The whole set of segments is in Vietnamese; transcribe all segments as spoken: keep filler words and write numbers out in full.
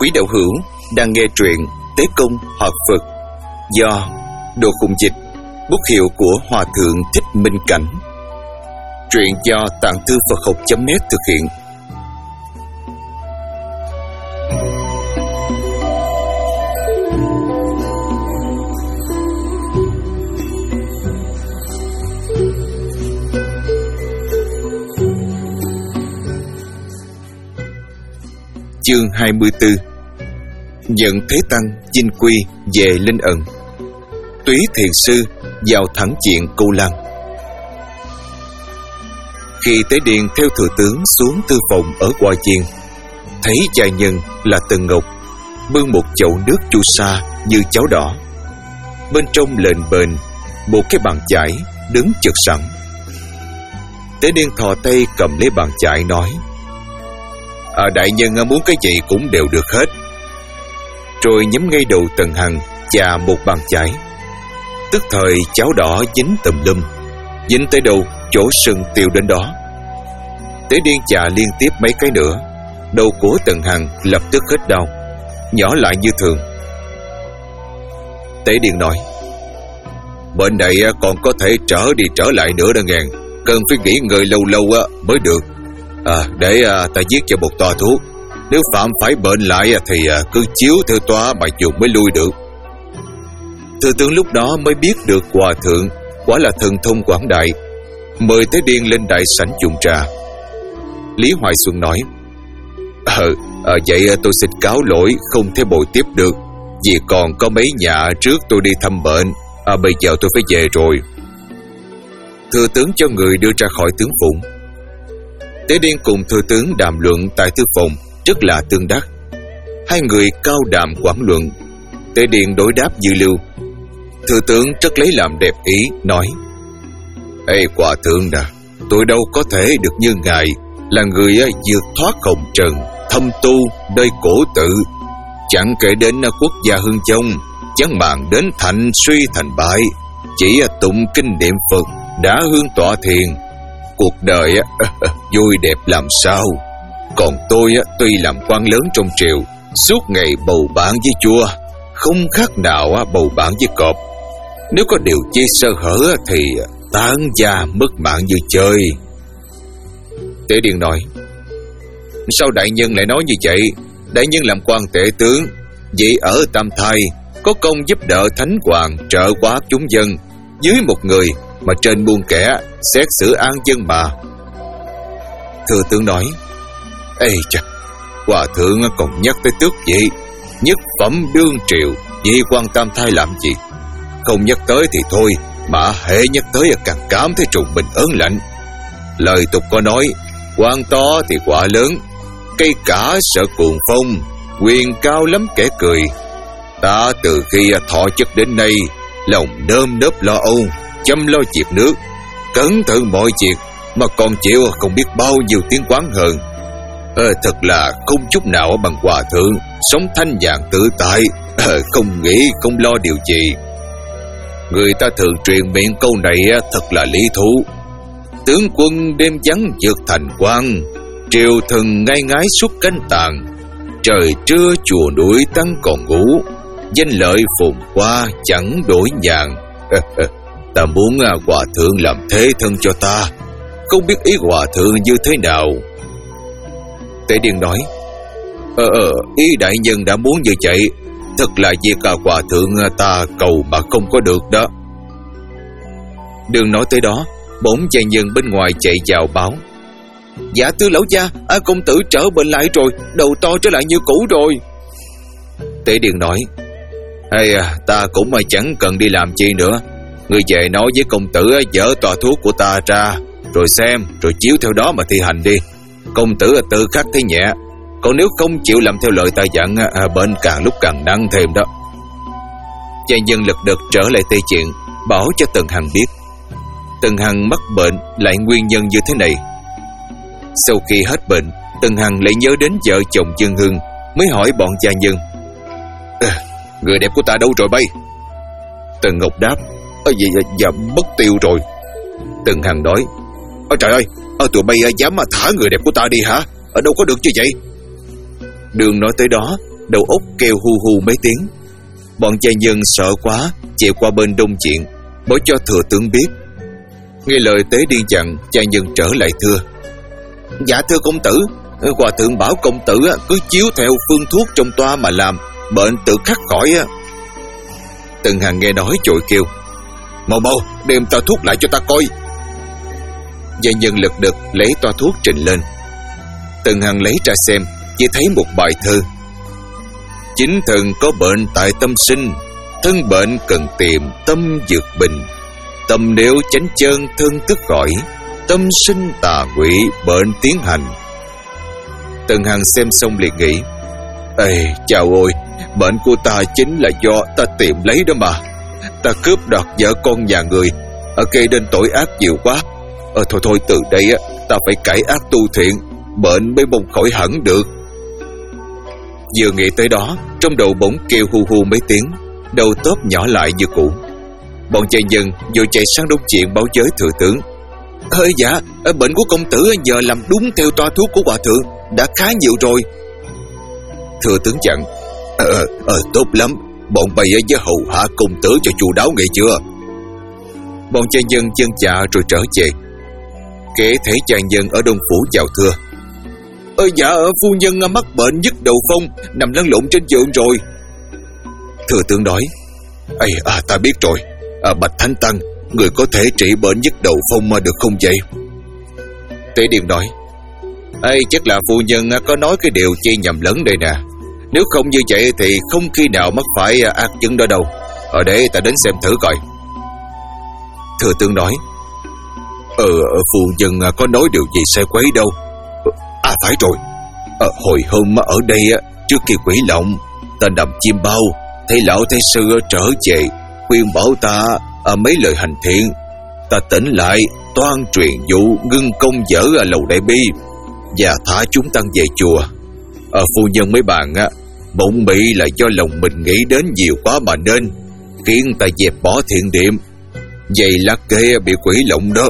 Quý đạo hữu đang nghe truyện Tế Công Học Phật do Đồ Khùng Dịch, bút hiệu của Hòa Thượng Thích Minh Cảnh. Truyện do Tạng Thư Phật Học chấm net thực hiện. Chương hai mươi tư. Dẫn Thế Tăng chinh quy về Linh Ẩn. Túy Thiền Sư vào thẳng diện Câu Lan. Khi Tế Điền theo thừa tướng xuống thư phòng ở Hoa Viên, thấy gia nhân là Tần Ngọc bưng một chậu nước chu sa như cháo đỏ, bên trong lềnh bềnh một cái bàn chải đứng chực sẵn. Tế Điền thò tay cầm lấy bàn chải nói: À, đại nhân muốn cái gì cũng đều được hết. Rồi nhắm ngay đầu Tần Hằng chà một bàn chải. Tức thời cháo đỏ dính tùm lum, dính tới đâu chỗ sưng tiêu đến đó. Tế Điên chà liên tiếp mấy cái nữa, đầu của Tần Hằng lập tức hết đau, nhỏ lại như thường. Tế Điên nói: Bệnh này còn có thể trở đi trở lại nữa đó ngàn, cần phải nghỉ ngơi lâu lâu mới được. À, để à, ta viết cho một toa thuốc. Nếu phạm phải bệnh lại thì à, cứ chiếu theo toa mà dùng mới lui được. Thừa tướng lúc đó mới biết được hòa thượng quả là thần thông quảng đại, mời Tế Điên lên đại sảnh dùng trà. Lý Hoài Xuân nói: Ờ, à, vậy tôi xin cáo lỗi không thể bồi tiếp được, vì còn có mấy nhà trước tôi đi thăm bệnh. À, bây giờ tôi phải về rồi. Thừa tướng cho người đưa ra khỏi tướng phụng. Tế Điên cùng thừa tướng đàm luận tại thư phòng rất là tương đắc. Hai người cao đàm quảng luận. Tế Điên đối đáp dư lưu. Thừa tướng rất lấy làm đẹp ý, nói: Ê hòa thượng nè, tôi đâu có thể được như ngài, là người vượt thoát hồng trần, thâm tu nơi cổ tự, chẳng kể đến quốc gia hương châu, chẳng màng đến thành suy thành bại, chỉ tụng kinh niệm Phật đã hương tọa thiền. Cuộc đời vui đẹp làm sao. Còn tôi tuy làm quan lớn trong triều, suốt ngày bầu bạn với chua, không khác nào bầu bạn với cọp. Nếu có điều chi sơ hở thì tán gia mất mạng như chơi. Tế Điền nói: Sao đại nhân lại nói như vậy? Đại nhân làm quan tể tướng, vậy ở Tam Thai có công giúp đỡ thánh hoàng, trợ quá chúng dân, dưới một người mà trên muôn kẻ, xét xử an dân mà. Thừa tướng nói: Ê chà, hòa thượng còn nhắc tới tước vị, nhất phẩm đương triều, vì quan Tam Thai làm gì? Không nhắc tới thì thôi, mà hễ nhắc tới càng cảm thấy trùng mình ớn lạnh. Lời tục có nói: quan to thì quả lớn, cây cả sợ cuồng phong, quyền cao lắm kẻ cười. Ta từ khi thọ chức đến nay, lòng nơm nớp lo âu, chăm lo việc nước, cẩn thận mọi việc, mà còn chịu không biết bao nhiêu tiếng quán hờn. Ờ, thật là không chút nào bằng hòa thượng, sống thanh nhàn tự tại, ờ, không nghĩ không lo điều gì. Người ta thường truyền miệng câu này thật là lý thú: tướng quân đêm vắng vượt thành quan, triều thần ngay ngái suốt canh tàn, trời trưa chùa núi tăng còn ngủ, danh lợi phồn qua chẳng đổi nhàn. Ta muốn hòa thượng làm thế thân cho ta, không biết ý hòa thượng như thế nào. Tế Điền nói: Ờ, ờ ý đại nhân đã muốn như vậy, thật là việc cả hòa thượng ta cầu mà không có được đó. Đừng nói tới đó, bỗng gia nhân bên ngoài chạy vào báo: Dạ tư lão gia, à, công tử trở bệnh lại rồi, đầu to trở lại như cũ rồi. Tế Điền nói: Ê, ta cũng mà chẳng cần đi làm chi nữa. Người về nói với công tử dỡ tòa thuốc của ta ra, rồi xem, rồi chiếu theo đó mà thi hành đi. Công tử tự khắc thấy nhẹ, còn nếu không chịu làm theo lời ta dặn, à, bệnh càng lúc càng nặng thêm đó. Gia nhân lật đật trở lại Tây Chuyện, bảo cho Tần Hằng biết. Tần Hằng mắc bệnh lại nguyên nhân như thế này. Sau khi hết bệnh, Tần Hằng lại nhớ đến vợ chồng Dương Hưng, mới hỏi bọn gia nhân: à, người đẹp của ta đâu rồi bay? Tần Ngọc đáp: À, dạ, dạ, dạ mất tiêu rồi. Tần Hằng nói: À, trời ơi, à, tụi bay dám mà thả người đẹp của ta đi hả? Ở đâu có được như vậy? Đường nói tới đó, đầu óc kêu hu hu mấy tiếng. Bọn gia nhân sợ quá, chạy qua bên đông diện, báo cho thừa tướng biết. Nghe lời Tế Điên dặn, gia nhân trở lại thưa: Dạ thưa công tử, hòa thượng bảo công tử cứ chiếu theo phương thuốc trong toa mà làm, bệnh tự khắc khỏi. Từng Hằng nghe nói vội kêu: Mau mau đem toa thuốc lại cho ta coi. Gia nhân lật đật lấy toa thuốc trình lên. Từng Hằng lấy ra xem, chỉ thấy một bài thơ: Chính thần có bệnh tại tâm sinh, thân bệnh cần tìm tâm dược bình. Tâm nếu chánh chân thân tức khỏi, tâm sinh tà quỷ bệnh tiến hành. Từng Hằng xem xong liền nghĩ: Ê chào ôi, bệnh của ta chính là do ta tìm lấy đó mà. Ta cướp đoạt vợ con nhà người, ở gây nên tội ác nhiều quá. Ờ thôi thôi từ đây á, ta phải cải ác tu thiện, bệnh mới mong khỏi hẳn được. Vừa nghĩ tới đó, trong đầu bỗng kêu hu hu mấy tiếng, đầu tốp nhỏ lại như cũ. Bọn gia nhân vừa chạy sang đông chuyện báo với thừa tướng: Ơi dạ, bệnh của công tử giờ làm đúng theo toa thuốc của hòa thượng, đã khá nhiều rồi. Thừa tướng dặn: Ờ, ờ tốt lắm, bọn bay với hầu hạ công tử cho chu đáo nghe chưa? Bọn gia nhân chân dạ rồi trở về. Kể thấy gia nhân ở Đông Phủ chào thưa: Ơi dạ, phu nhân mắc bệnh nhức đầu phong, nằm lăn lộn trên giường rồi. Thừa tướng nói: Ây à, ta biết rồi. À, Bạch Thánh Tăng, người có thể trị bệnh nhức đầu phong mà được không vậy? Tế Điền nói: Ây, chắc là phu nhân có nói cái điều chi nhầm lẫn đây nè. Nếu không như vậy thì không khi nào mắc phải ác chứng đó đâu. Ở đây ta đến xem thử coi. Thừa tướng nói: Ờ, phu nhân có nói điều gì sai quấy đâu. À phải rồi, à, hồi hôm ở đây trước khi quỷ lộng, ta nằm chim bao, thấy lão thái sư trở về, khuyên bảo ta à, mấy lời hành thiện. Ta tỉnh lại, toan truyền dụ ngưng công dở à, lầu đại bi và thả chúng tăng về chùa. À, phu nhân mới bàn á, bụng bị là do lòng mình nghĩ đến nhiều quá mà nên, khiến ta dẹp bỏ thiện điểm. Vậy là kê bị quỷ lộng đó.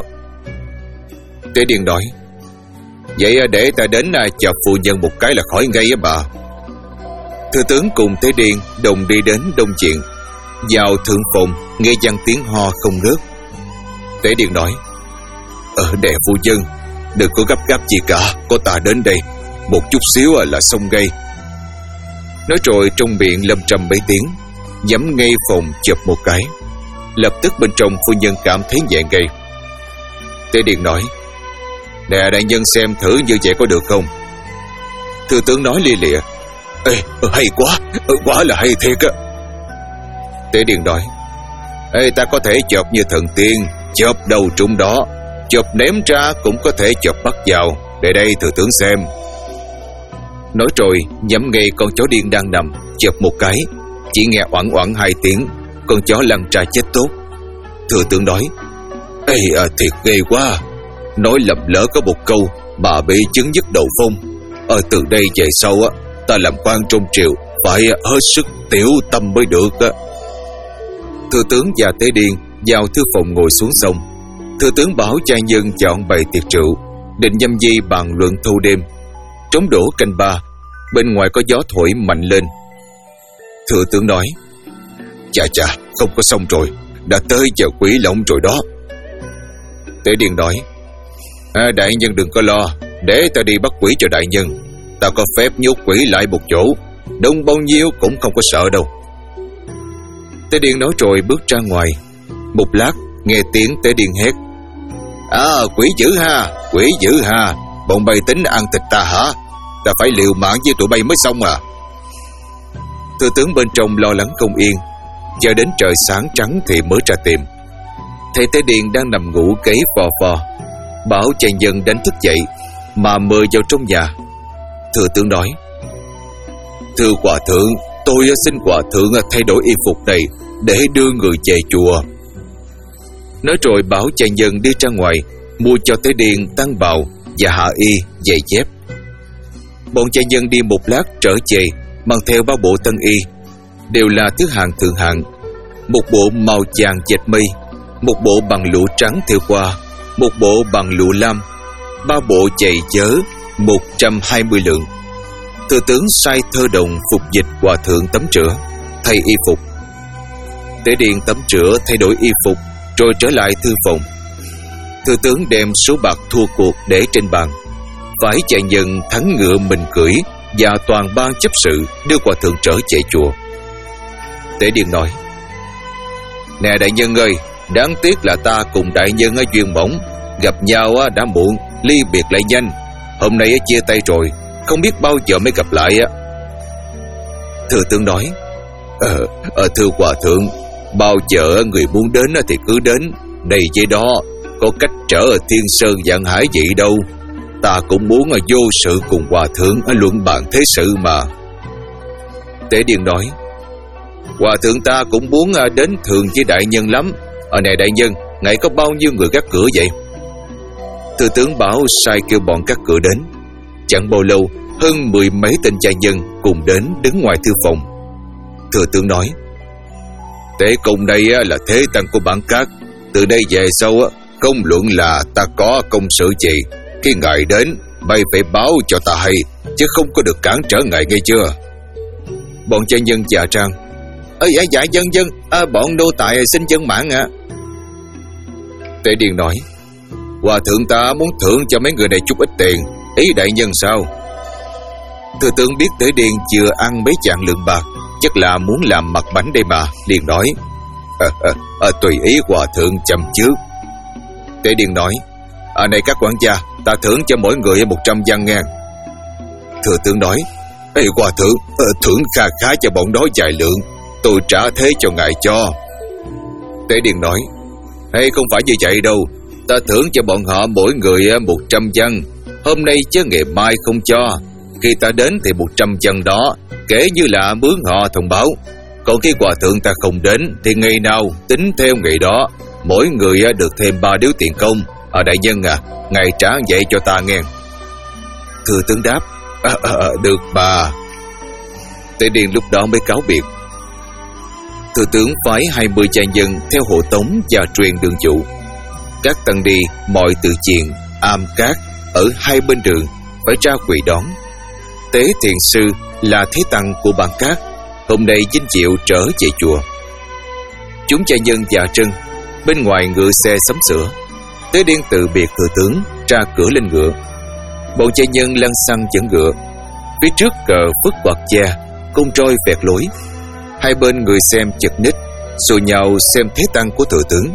Tế Điền nói: Vậy để ta đến chào phu nhân một cái là khỏi ngay á bà. Thừa tướng cùng Tế Điền đồng đi đến đông viện. Vào thượng phòng, nghe vang tiếng ho không ngớt. Tế Điền nói: Ờ đệ phu nhân, đừng có gấp gáp gì cả, có ta đến đây, một chút xíu là xong ngay. Nói rồi trong miệng lâm trầm mấy tiếng, giẫm ngay phòng chụp một cái. Lập tức bên trong phu nhân cảm thấy nhẹ ngay. Tế Điền nói: Nè đại nhân xem thử như vậy có được không? Thừa tướng nói lia lịa: Ê, hay quá, quá là hay thiệt á. Tế Điền nói: Ê, ta có thể chộp như thần tiên, chộp đầu trúng đó, chộp ném ra cũng có thể chộp bắt vào. Để đây thừa tướng xem. Nói rồi nhắm ngay con chó điên đang nằm, chộp một cái, chỉ nghe oảng oảng hai tiếng, con chó lăn ra chết tốt. Thừa tướng nói: Ê, à, thiệt ghê quá. Nói lầm lỡ có một câu bà bị chứng nhức đầu phong. Ở từ đây về sau á, ta làm quan trong triều phải hết sức tiểu tâm mới được á. Thừa tướng và Tế Điền vào thư phòng ngồi xuống xong. Thừa tướng bảo cha nhân chọn bày tiệc rượu, định nhâm nhi bàn luận thâu đêm. Trống đổ canh ba, bên ngoài có gió thổi mạnh lên. Thừa tướng nói: Chà chà, không có xong rồi, đã tới giờ quỷ lộng rồi đó. Tế Điền nói: À, đại nhân đừng có lo, để ta đi bắt quỷ cho đại nhân. Ta có phép nhốt quỷ lại một chỗ, đông bao nhiêu cũng không có sợ đâu. Tế Điền nói rồi bước ra ngoài. Một lát nghe tiếng Tế Điền hét: À, quỷ dữ ha, quỷ dữ ha, bọn bay tính ăn thịt ta hả? Ta phải liều mạng với tụi bay mới xong à. Thừa tướng bên trong lo lắng không yên, chờ đến trời sáng trắng thì mới ra tìm. Thấy Tế Điền đang nằm ngủ gáy vò vò, bảo chàng dân đánh thức dậy mà mời vào trong nhà. Thừa tướng nói: Thưa hòa thượng, tôi xin hòa thượng thay đổi y phục này để đưa người về chùa. Nói rồi bảo chàng dân đi ra ngoài mua cho Tế Điền tăng bào và hạ y, giày dép. Bọn chàng dân đi một lát trở về mang theo ba bộ tân y, đều là thứ hạng thượng hạng. Một bộ màu vàng dệt mây, một bộ bằng lụa trắng thêu hoa, một bộ bằng lụa lam, ba bộ giày dớ một trăm hai mươi lượng. Thừa tướng sai thơ đồng phục dịch hòa thượng tắm rửa, thay y phục. Tế Điền tắm rửa thay đổi y phục rồi trở lại thư phòng. Thừa tướng đem số bạc thua cuộc để trên bàn, phải chạy nhân thắng ngựa mình cưỡi và toàn ban chấp sự đưa hòa thượng trở về chùa. Tế Điền nói: Nè đại nhân ơi, đáng tiếc là ta cùng đại nhân ở duyên mỏng, gặp nhau đã muộn, ly biệt lại nhanh. Hôm nay chia tay rồi, không biết bao giờ mới gặp lại. Thừa tướng nói: Ờ, ờ thưa hòa thượng, bao giờ người muốn đến thì cứ đến, đây vậy đó, có cách trở ở Thiên Sơn Vạn Hải vậy đâu. Ta cũng muốn vô sự cùng hòa thượng luận bàn thế sự mà. Tế Điền nói: Hòa thượng ta cũng muốn đến thường với đại nhân lắm. Ở này đại nhân, ngày có bao nhiêu người gác cửa vậy? Thừa tướng bảo sai kêu bọn gác cửa đến. Chẳng bao lâu, hơn mười mấy tên gia nhân cùng đến đứng ngoài thư phòng. Thừa tướng nói: Tế công đây là thế tăng của bản các. Từ đây về sau, không luận là ta có công sự gì, khi ngài đến, mày phải báo cho ta hay, chứ không có được cản trở ngài, nghe chưa? Bọn gia nhân dạ trang: Ơ dạ dạ dân dân, à, bọn nô tài xin dân mạng ạ. À. Tế Điền nói: Hòa thượng ta muốn thưởng cho mấy người này chút ít tiền, ý đại nhân sao? Thừa tướng biết Tế Điền chưa ăn mấy chạng lượng bạc, chắc là muốn làm mặt bánh đây mà, liền nói: à, à, à, tùy ý hòa thượng chăm trước. Tế Điền nói: À này các quản gia, ta thưởng cho mỗi người một trăm văn ngàn. Thừa tướng nói: Ê hòa thượng, à, thưởng kha khá cho bọn đó vài lượng, tôi trả thế cho ngài cho. Tế Điền nói: Hay không phải như vậy đâu, ta thưởng cho bọn họ mỗi người một trăm văn, hôm nay chứ ngày mai không cho. Khi ta đến thì một trăm văn đó kể như là mướn họ thông báo. Còn khi hòa thượng ta không đến thì ngày nào tính theo ngày đó, mỗi người được thêm ba điếu tiền công. Ở đại nhân à, ngài trả vậy cho ta nghe. Thừa tướng đáp: à, à, à, được mà. Tế Điền lúc đó mới cáo biệt. Thừa tướng phái hai mươi gia nhân theo hộ tống và truyền đường dụ. Các tăng đi mọi tự chiền, am cát ở hai bên đường phải ra quỳ đón. Tế Thiền Sư là thế tăng của bản cát, hôm nay vinh diệu trở về chùa. Chúng gia nhân dạ trân bên ngoài ngựa xe sắm sửa. Tế Điền từ biệt thừa tướng, ra cửa lên ngựa. Bọn gia nhân lăn xăng dẫn ngựa. Phía trước cờ phất quạt da, cung trôi vẹt lối. Hai bên người xem chật ních, xô nhau xem thế tăng của thừa tướng.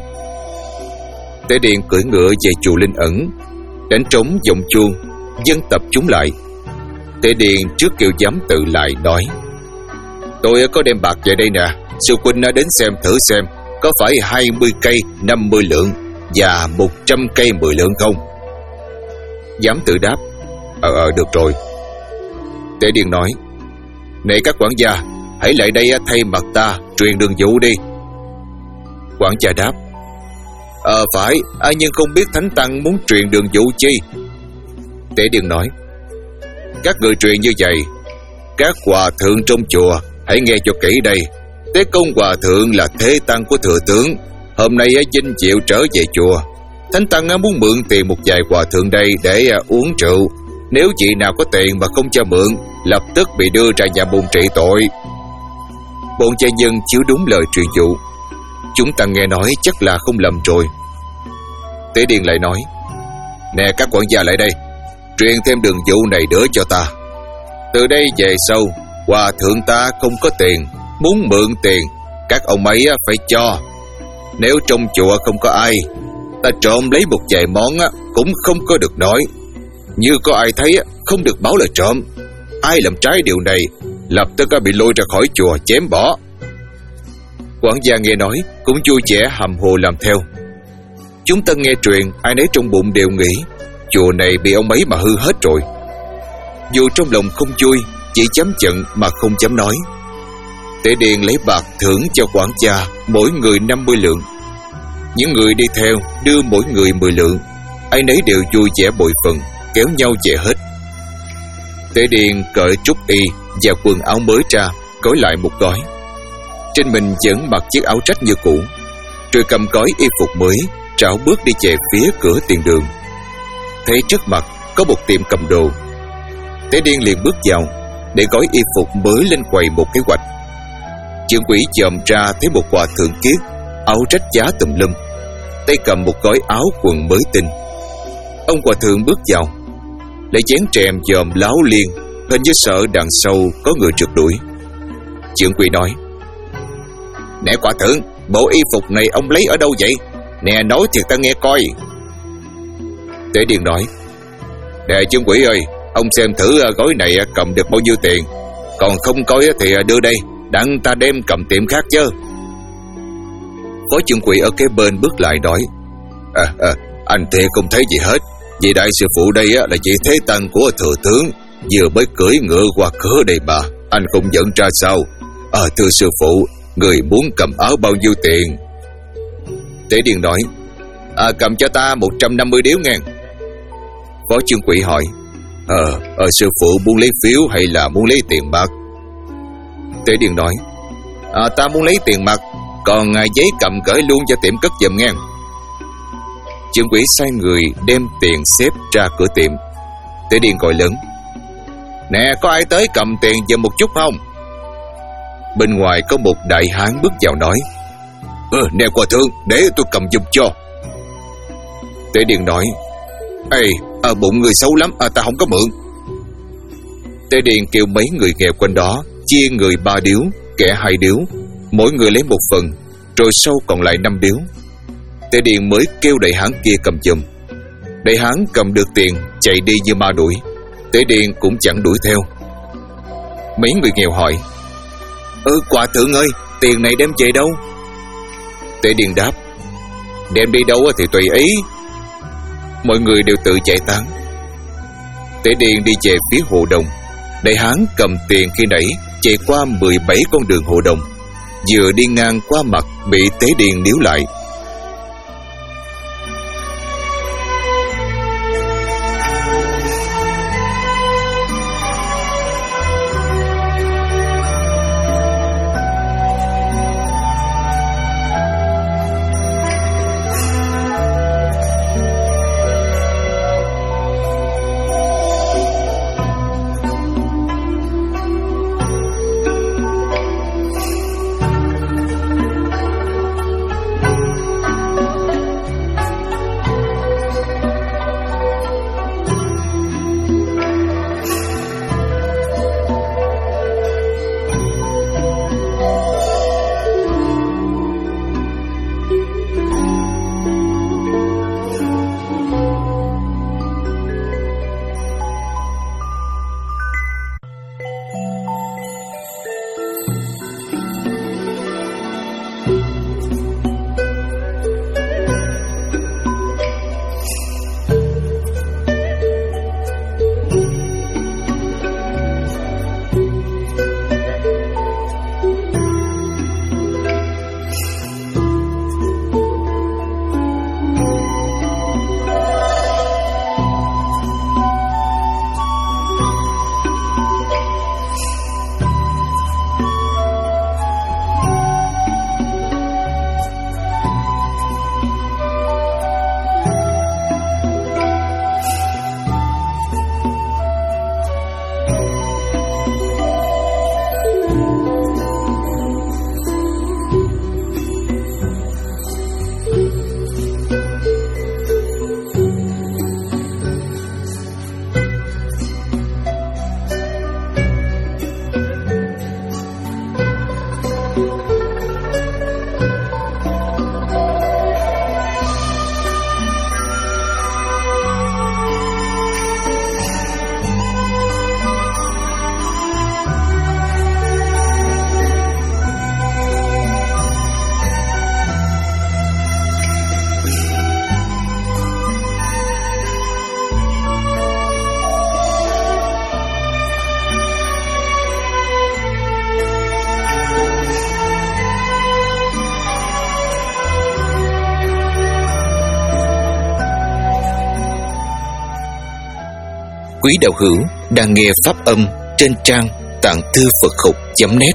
Tế Điền cưỡi ngựa về chùa Linh Ẩn, đánh trống giọng chuông, dân tập chúng lại. Tế Điền trước kêu giám tự lại nói: Tôi có đem bạc về đây nè, sư huynh đến xem thử xem có phải hai mươi cây năm mươi lượng và một trăm cây mười lượng không? Giám tự đáp: Ờ ờ được rồi. Tế Điền nói: Này các quản gia, hãy lại đây thay mặt ta truyền đường dụ đi. Quản gia đáp: Ờ phải, à, nhưng không biết thánh tăng muốn truyền đường dụ chi? Tế Điền nói: Các người truyền như vậy, các hòa thượng trong chùa hãy nghe cho kỹ đây. Tế Công hòa thượng là thế tăng của thừa tướng, hôm nay vinh diệu trở về chùa. Thánh tăng muốn mượn tiền một vài hòa thượng đây để uống rượu. Nếu chị nào có tiền mà không cho mượn, lập tức bị đưa ra nhà môn trị tội. Bọn gia nhân chiếu đúng lời truyền dụ. Chúng ta nghe nói chắc là không lầm rồi. Tế Điền lại nói: Nè các quản gia lại đây, truyền thêm đường dụ này nữa cho ta. Từ đây về sau, hòa thượng ta không có tiền, muốn mượn tiền, các ông ấy phải cho. Nếu trong chùa không có ai, ta trộm lấy một vài món cũng không có được nói. Như có ai thấy không được báo là trộm. Ai làm trái điều này lập tức bị lôi ra khỏi chùa chém bỏ. Quản gia nghe nói cũng vui vẻ hầm hồ làm theo. Chúng ta nghe truyền, ai nấy trong bụng đều nghĩ chùa này bị ông ấy mà hư hết rồi. Dù trong lòng không vui, chỉ dám giận mà không dám nói. Tế Điền lấy bạc thưởng cho quản gia mỗi người năm mươi lượng. Những người đi theo đưa mỗi người mười lượng. Ai nấy đều vui vẻ bội phần, kéo nhau về hết. Tế Điền cởi trúc y và quần áo mới ra, cởi lại một gói. Trên mình vẫn mặc chiếc áo rách như cũ, rồi cầm gói y phục mới, trảo bước đi về phía cửa tiền đường. Thấy trước mặt có một tiệm cầm đồ. Tế Điền liền bước vào, để gói y phục mới lên quầy một kế hoạch. Trưởng quỹ dòm ra thấy một hòa thượng kiết, áo rách giá tùm lum, tay cầm một gói áo quần mới tinh. Ông hòa thượng bước vào, lấy chén tràm dòm láo liên, hình như sợ đằng sau có người trượt đuổi. Trưởng quỹ nói: "Nè hòa thượng, bộ y phục này ông lấy ở đâu vậy? Nè nói thiệt ta nghe coi." Tế Điền nói: "Nè trưởng quỹ ơi, ông xem thử gói này cầm được bao nhiêu tiền, còn không coi thì đưa đây, đặng ta đem cầm tiệm khác chứ." Phó trưởng quỹ ở kế bên bước lại nói: à, à, "Anh thiệt không thấy gì hết, vì đại sư phụ đây là vị thế tăng của thừa tướng, vừa mới cưỡi ngựa qua cửa đây mà, anh không nhận ra sao? À, thưa sư phụ, người muốn cầm áo bao nhiêu tiền?" Tế Điền nói: à, "Cầm cho ta một trăm năm mươi điếu ngàn." Phó trưởng quỹ hỏi: Ờ, ờ sư phụ muốn lấy phiếu hay là muốn lấy tiền mặt?" Tế Điền nói: à, "Ta muốn lấy tiền mặt, còn giấy cầm gửi luôn cho tiệm cất giùm ngang." Trưởng quỹ sai người đem tiền xếp ra cửa tiệm. Tế Điền gọi lớn: "Nè, có ai tới cầm tiền giùm một chút không?" Bên ngoài có một đại hán bước vào nói: "Ờ, nè hòa thượng, để tôi cầm giùm cho." Tế Điền nói: "Ê, à, bụng người xấu lắm, à, ta không có mượn." Tế Điền kêu mấy người nghèo quanh đó chia người ba điếu, kẻ hai điếu, mỗi người lấy một phần, rồi sau còn lại năm điếu. Tế Điền mới kêu đại hán kia cầm giùm. Đại hán cầm được tiền chạy đi như ma đuổi. Tế Điền cũng chẳng đuổi theo. Mấy người nghèo hỏi: "Ừ, hòa thượng ơi, tiền này đem về đâu?" Tế Điền đáp: "Đem đi đâu thì tùy ý." Mọi người đều tự chạy tán. Tế Điền đi về phía hồ đồng. Đại hán cầm tiền khi nãy chạy qua mười bảy con đường hồ đồng, vừa đi ngang qua mặt bị Tế Điền níu lại. Quý đạo hữu đang nghe pháp âm trên trang tạng thư Phật học chấm net.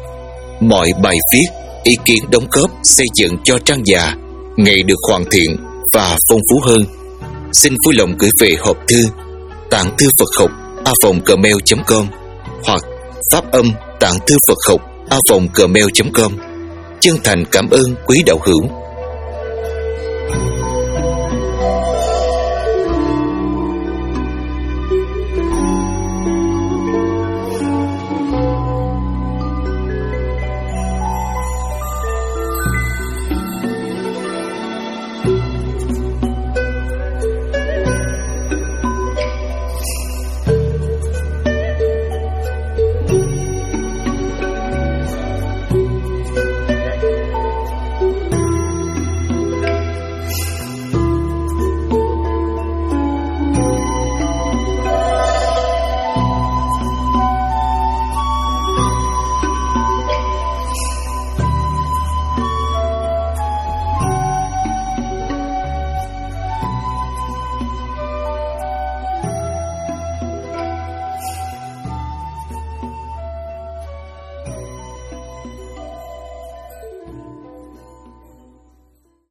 Mọi bài viết, ý kiến đóng góp xây dựng cho trang già ngày được hoàn thiện và phong phú hơn, xin vui lòng gửi về hộp thư tạng thư Phật học a còng gmail chấm com hoặc phát âm tặng thư Phật học a vòng gmail chấm com. Chân thành cảm ơn quý đạo hữu.